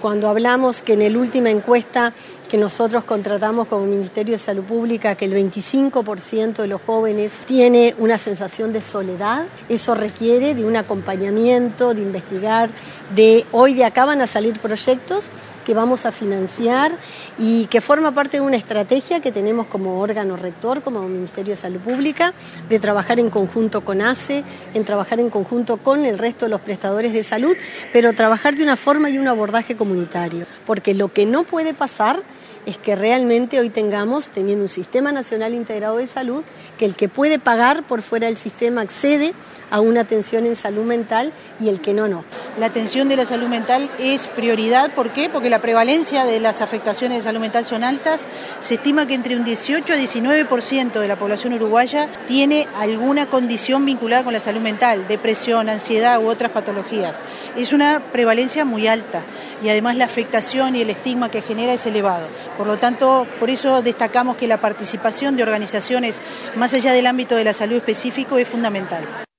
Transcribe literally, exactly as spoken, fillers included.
Cuando hablamos que en la última encuesta que nosotros contratamos como Ministerio de Salud Pública, que el veinticinco por ciento de los jóvenes tiene una sensación de soledad, eso requiere de un acompañamiento, de investigar, de hoy de acá van a salir proyectos que vamos a financiar y que forma parte de una estrategia que tenemos como órgano rector, como Ministerio de Salud Pública, de trabajar en conjunto con A C E, en trabajar en conjunto con el resto de los prestadores de salud, pero trabajar de una forma y un abordaje comunitario, porque lo que no puede pasar es que realmente hoy tengamos, teniendo un Sistema Nacional Integrado de Salud, que el que puede pagar por fuera del sistema accede a una atención en salud mental y el que no, no. La atención de la salud mental es prioridad, ¿por qué? Porque la prevalencia de las afectaciones de salud mental son altas. Se estima que entre un dieciocho a diecinueve por ciento de la población uruguaya tiene alguna condición vinculada con la salud mental, depresión, ansiedad u otras patologías. Es una prevalencia muy alta y además la afectación y el estigma que genera es elevado. Por lo tanto, por eso destacamos que la participación de organizaciones más allá del ámbito de la salud específico es fundamental.